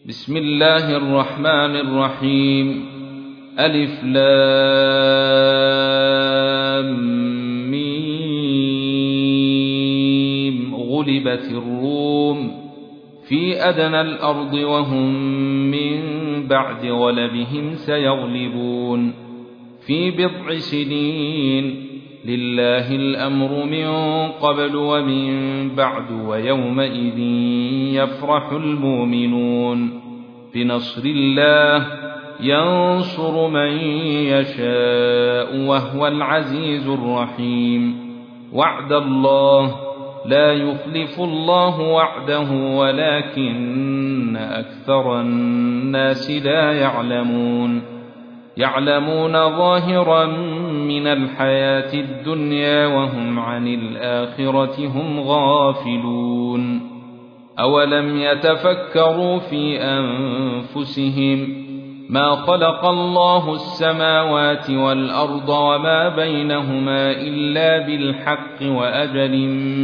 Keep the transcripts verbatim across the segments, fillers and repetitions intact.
بسم الله الرحمن الرحيم. ألف لام ميم. غلبت الروم في أدنى الأرض وهم من بعد غلبهم سيغلبون في بضع سنين. لله الأمر من قبل ومن بعد ويومئذ يفرح المؤمنون بنصر الله ينصر من يشاء وهو العزيز الرحيم. وعد الله لا يخلف الله وعده ولكن أكثر الناس لا يعلمون. يعلمون ظاهرا من الحياة الدنيا وهم عن الآخرة هم غافلون. أولم يتفكروا في أنفسهم ما خلق الله السماوات والأرض وما بينهما إلا بالحق وأجل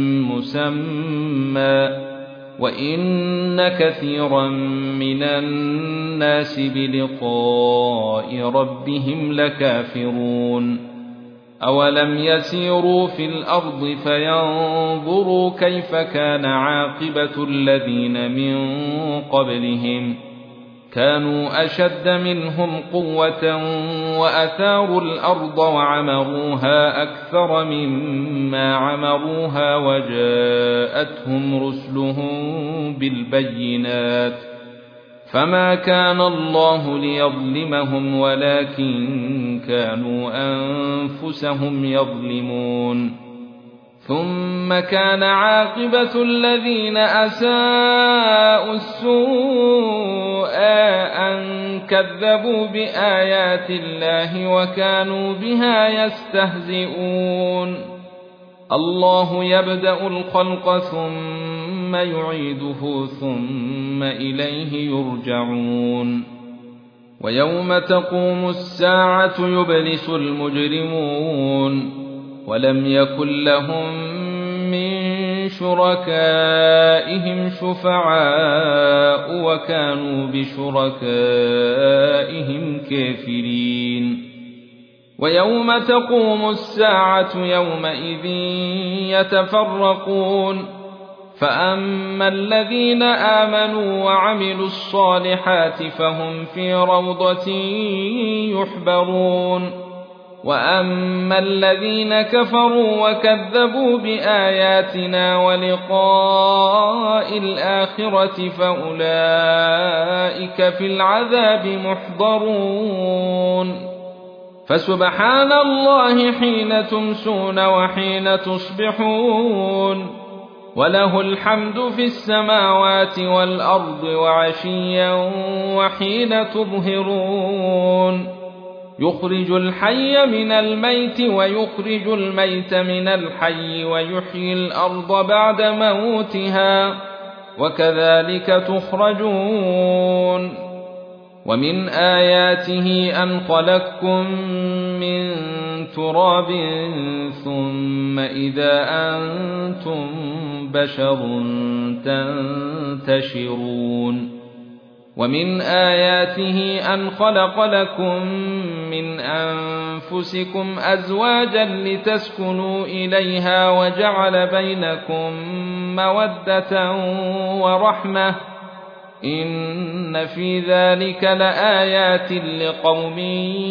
مسمى وإن كثيرا من الناس بلقاء ربهم لكافرون. أولم يسيروا في الأرض فينظروا كيف كان عاقبة الذين من قبلهم كانوا أشد منهم قوة وأثاروا الأرض وعمروها أكثر مما عمروها وجاءتهم رسلهم بالبينات فما كان الله ليظلمهم ولكن كانوا أنفسهم يظلمون. ثم كان عاقبة الذين أساءوا السوء أن كذبوا بآيات الله وكانوا بها يستهزئون. الله يبدأ الخلق ثم يعيده ثم إليه يرجعون. ويوم تقوم الساعة يبلس المجرمون ولم يكن لهم من شركائهم شفعاء وكانوا بشركائهم كافرين. ويوم تقوم الساعة يومئذ يتفرقون فأما الذين آمنوا وعملوا الصالحات فهم في روضة يحبرون وأما الذين كفروا وكذبوا بآياتنا ولقاء الآخرة فأولئك في العذاب محضرون. فسبحان الله حين تمسون وحين تصبحون وله الحمد في السماوات والأرض وعشيا وحين تظهرون. يخرج الحي من الميت ويخرج الميت من الحي ويحيي الأرض بعد موتها وكذلك تخرجون. ومن آياته أن خلقكم من تراب ثم إذا أنتم بشر تنتشرون. ومن آياته أن خلق لكم من أنفسكم أزواجا لتسكنوا إليها وجعل بينكم مودة ورحمة إن في ذلك لآيات لقوم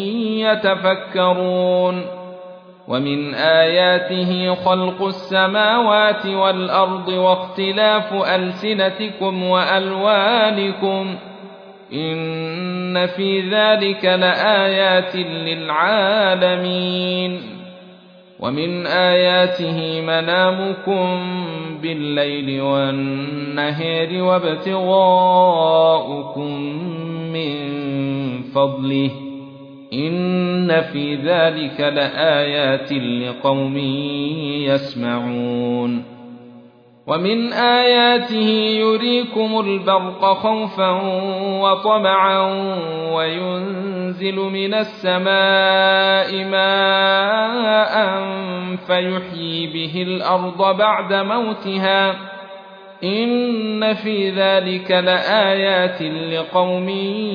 يتفكرون. ومن آياته خلق السماوات والأرض واختلاف ألسنتكم وألوانكم إن في ذلك لآيات للعالمين. ومن آياته منامكم بالليل والنهار وابتغاؤكم من فضله إن في ذلك لآيات لقوم يسمعون. ومن آياته يريكم البرق خوفا وطمعا وينزل من السماء ماء فيحيي به الأرض بعد موتها إن في ذلك لآيات لقوم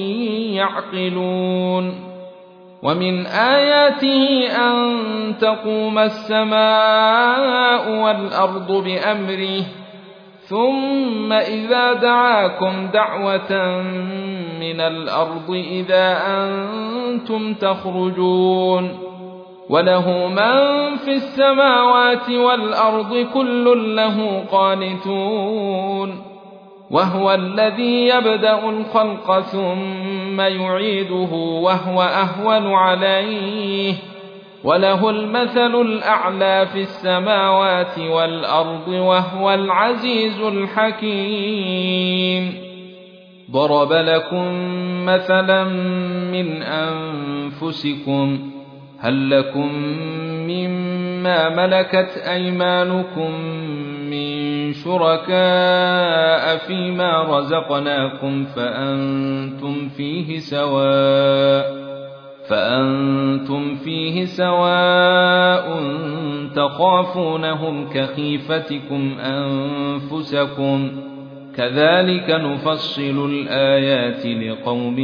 يعقلون ومن آياته أن تقوم السماء والأرض بأمره ثم إذا دعاكم دعوة من الأرض إذا أنتم تخرجون وله من في السماوات والأرض كل له قانتون وهو الذي يبدأ الخلق ثم يعيده وهو أهون عليه وله المثل الأعلى في السماوات والأرض وهو العزيز الحكيم ضرب لكم مثلا من أنفسكم هل لكم مما ملكت أيمانكم من شركاء فيما رزقناكم فأنتم فيه سواء فأنتم فيه سواء تخافونهم كخيفتكم أنفسكم كذلك نفصل الآيات لقوم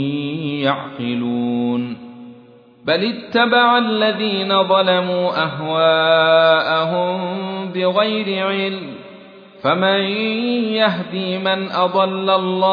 يعقلون بل اتبع الذين ظلموا أهواءهم بغير علم فمن يهدي من أضل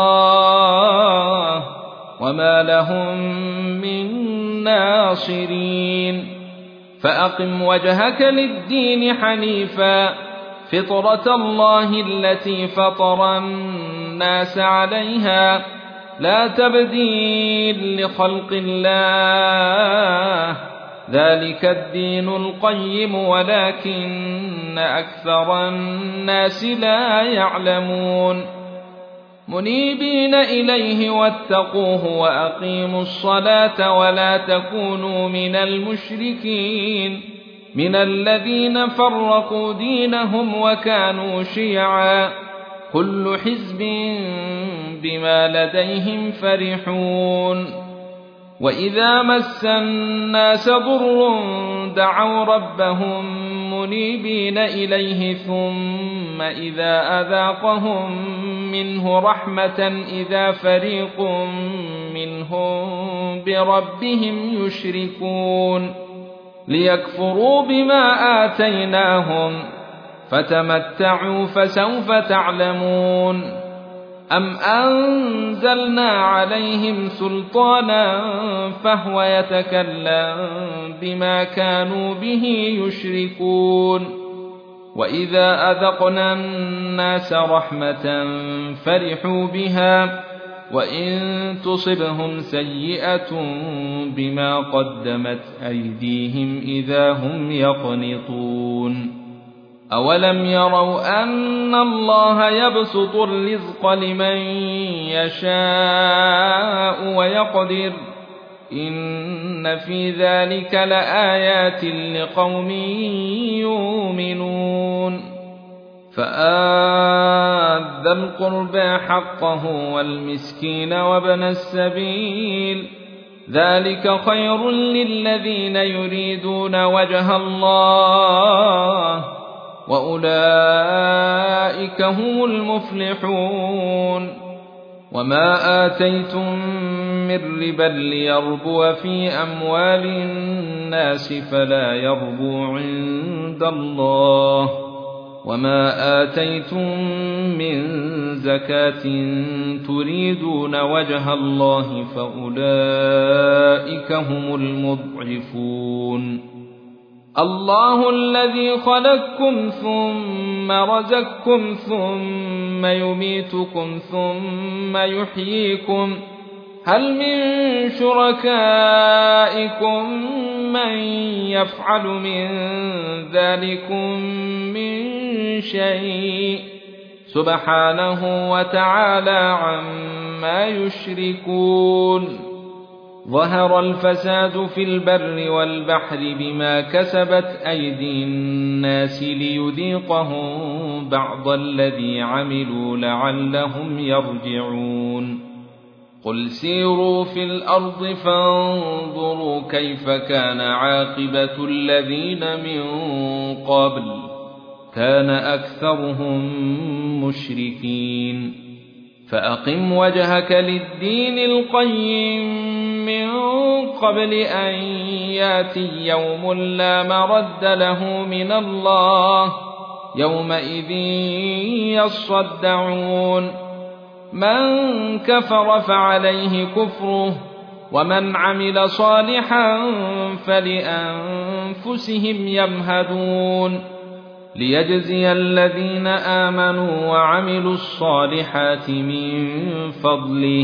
الله وما لهم من ناصرين فأقم وجهك للدين حنيفا فطرة الله التي فطر الناس عليها لا تبديل لخلق الله ذلك الدين القيم ولكن أكثر الناس لا يعلمون منيبين إليه واتقوه وأقيموا الصلاة ولا تكونوا من المشركين من الذين فرقوا دينهم وكانوا شيعا كل حزب بما لديهم فرحون وإذا مس الناس ضر دعوا ربهم منيبين إليه ثم إذا أذاقهم منه رحمة إذا فريق منهم بربهم يشركون ليكفروا بما آتيناهم فتمتعوا فسوف تعلمون أم أنزلنا عليهم سلطانا فهو يتكلم بما كانوا به يشركون وإذا أذقنا الناس رحمة فرحوا بها وإن تصبهم سيئة بما قدمت أيديهم إذا هم يقنطون أولم يروا أن الله يبسط الرزق لمن يشاء ويقدر إن في ذلك لآيات لقوم يؤمنون فآت ذا القربى حقه والمسكين وابن السبيل ذلك خير للذين يريدون وجه الله وأولئك هم المفلحون وما آتيتم من ربا ليربو في أموال الناس فلا يربو عند الله وما آتيتم من زكاة تريدون وجه الله فأولئك هم المضعفون الله الذي خلقكم ثم رزقكم ثم يميتكم ثم يحييكم هل من شركائكم من يفعل من ذلكم من شيء سبحانه وتعالى عما يشركون ظهر الفساد في البر والبحر بما كسبت أيدي الناس ليذيقهم بعض الذي عملوا لعلهم يرجعون قل سيروا في الأرض فانظروا كيف كان عاقبة الذين من قبل كان أكثرهم مشركين فأقم وجهك للدين القيم من قبل أن ياتي يوم لا مرد له من الله يومئذ يصدعون من كفر فعليه كفره ومن عمل صالحا فلأنفسهم يمهدون ليجزي الذين آمنوا وعملوا الصالحات من فضله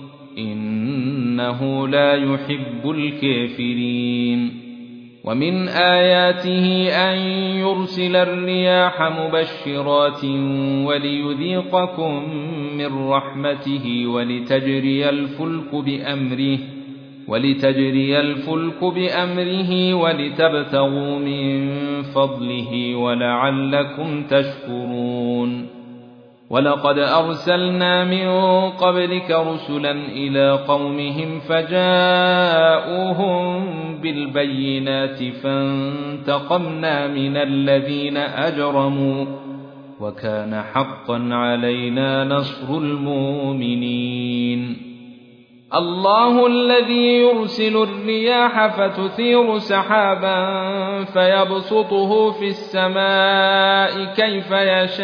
إنه لا يحب الكافرين ومن آياته أن يرسل الرياح مبشرات وليذيقكم من رحمته ولتجري الفلك بأمره ولتجري الفلك بأمره ولتبتغوا من فضله ولعلكم تشكرون ولقد أرسلنا من قبلك رسلا إلى قومهم فجاءوهم بالبينات فانتقمنا من الذين أجرموا وكان حقا علينا نصر المؤمنين الله الذي يرسل الرياح فتثير سحابا فيبسطه في السماء كيف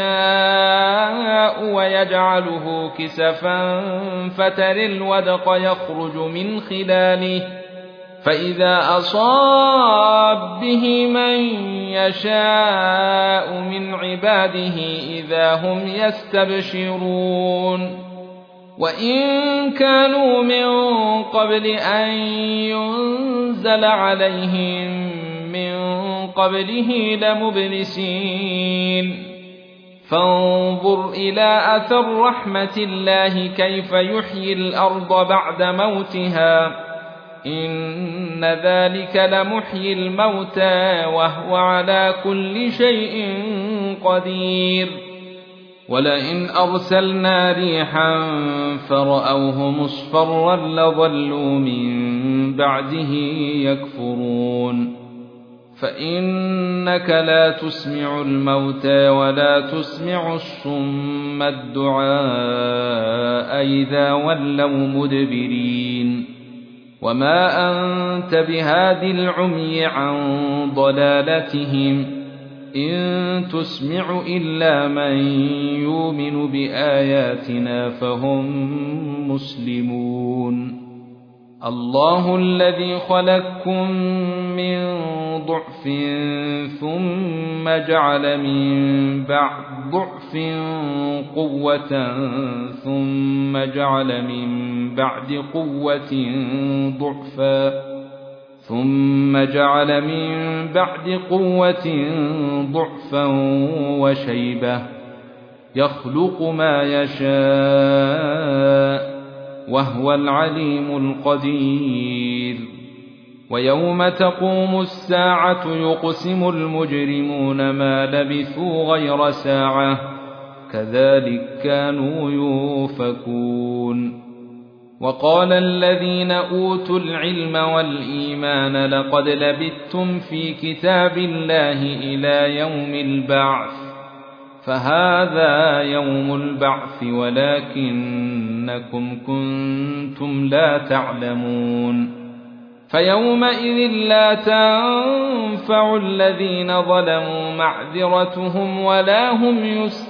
يشاء ويجعله كسفا فترى الودق يخرج من خلاله فإذا أصاب به من يشاء من عباده إذا هم يستبشرون وإن كانوا من قبل أن ينزل عليهم من قبله لمبلسين فانظر إلى أثر رحمة الله كيف يحيي الأرض بعد موتها إن ذلك لمحيي الموتى وهو على كل شيء قدير ولئن أرسلنا ريحا فرأوه مصفرا لظلوا من بعده يكفرون فإنك لا تسمع الموتى ولا تسمع الصم الدعاء إذا ولوا مدبرين وما أنت بهاد العمي عن ضلالتهم إن تسمع إلا من يؤمن بآياتنا فهم مسلمون الله الذي خلقكم من ضعف ثم جعل من بعد ضعف قوة ثم جعل من بعد قوة ضعفا ثم جعل من بعد قوة ضعفا وشيبة يخلق ما يشاء وهو العليم القدير ويوم تقوم الساعة يقسم المجرمون ما لبثوا غير ساعة كذلك كانوا يؤفكون وقال الذين أوتوا العلم والإيمان لقد لبثتم في كتاب الله إلى يوم البعث فهذا يوم البعث ولكنكم كنتم لا تعلمون فيومئذ لا تنفع الذين ظلموا معذرتهم ولا هم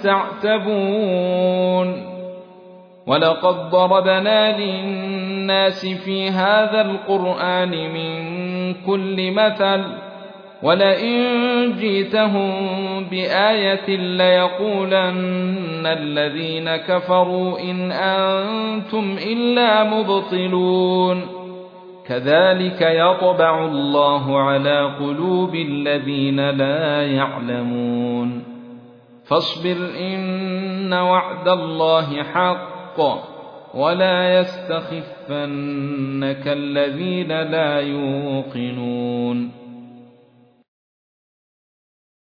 يستعتبون ولقد ضربنا للناس في هذا القرآن من كل مثل ولئن جئتهم بآية ليقولن الذين كفروا إن أنتم إلا مبطلون كذلك يطبع الله على قلوب الذين لا يعلمون فاصبر إن وعد الله حق ولا يستخفنك الذين لا يوقنون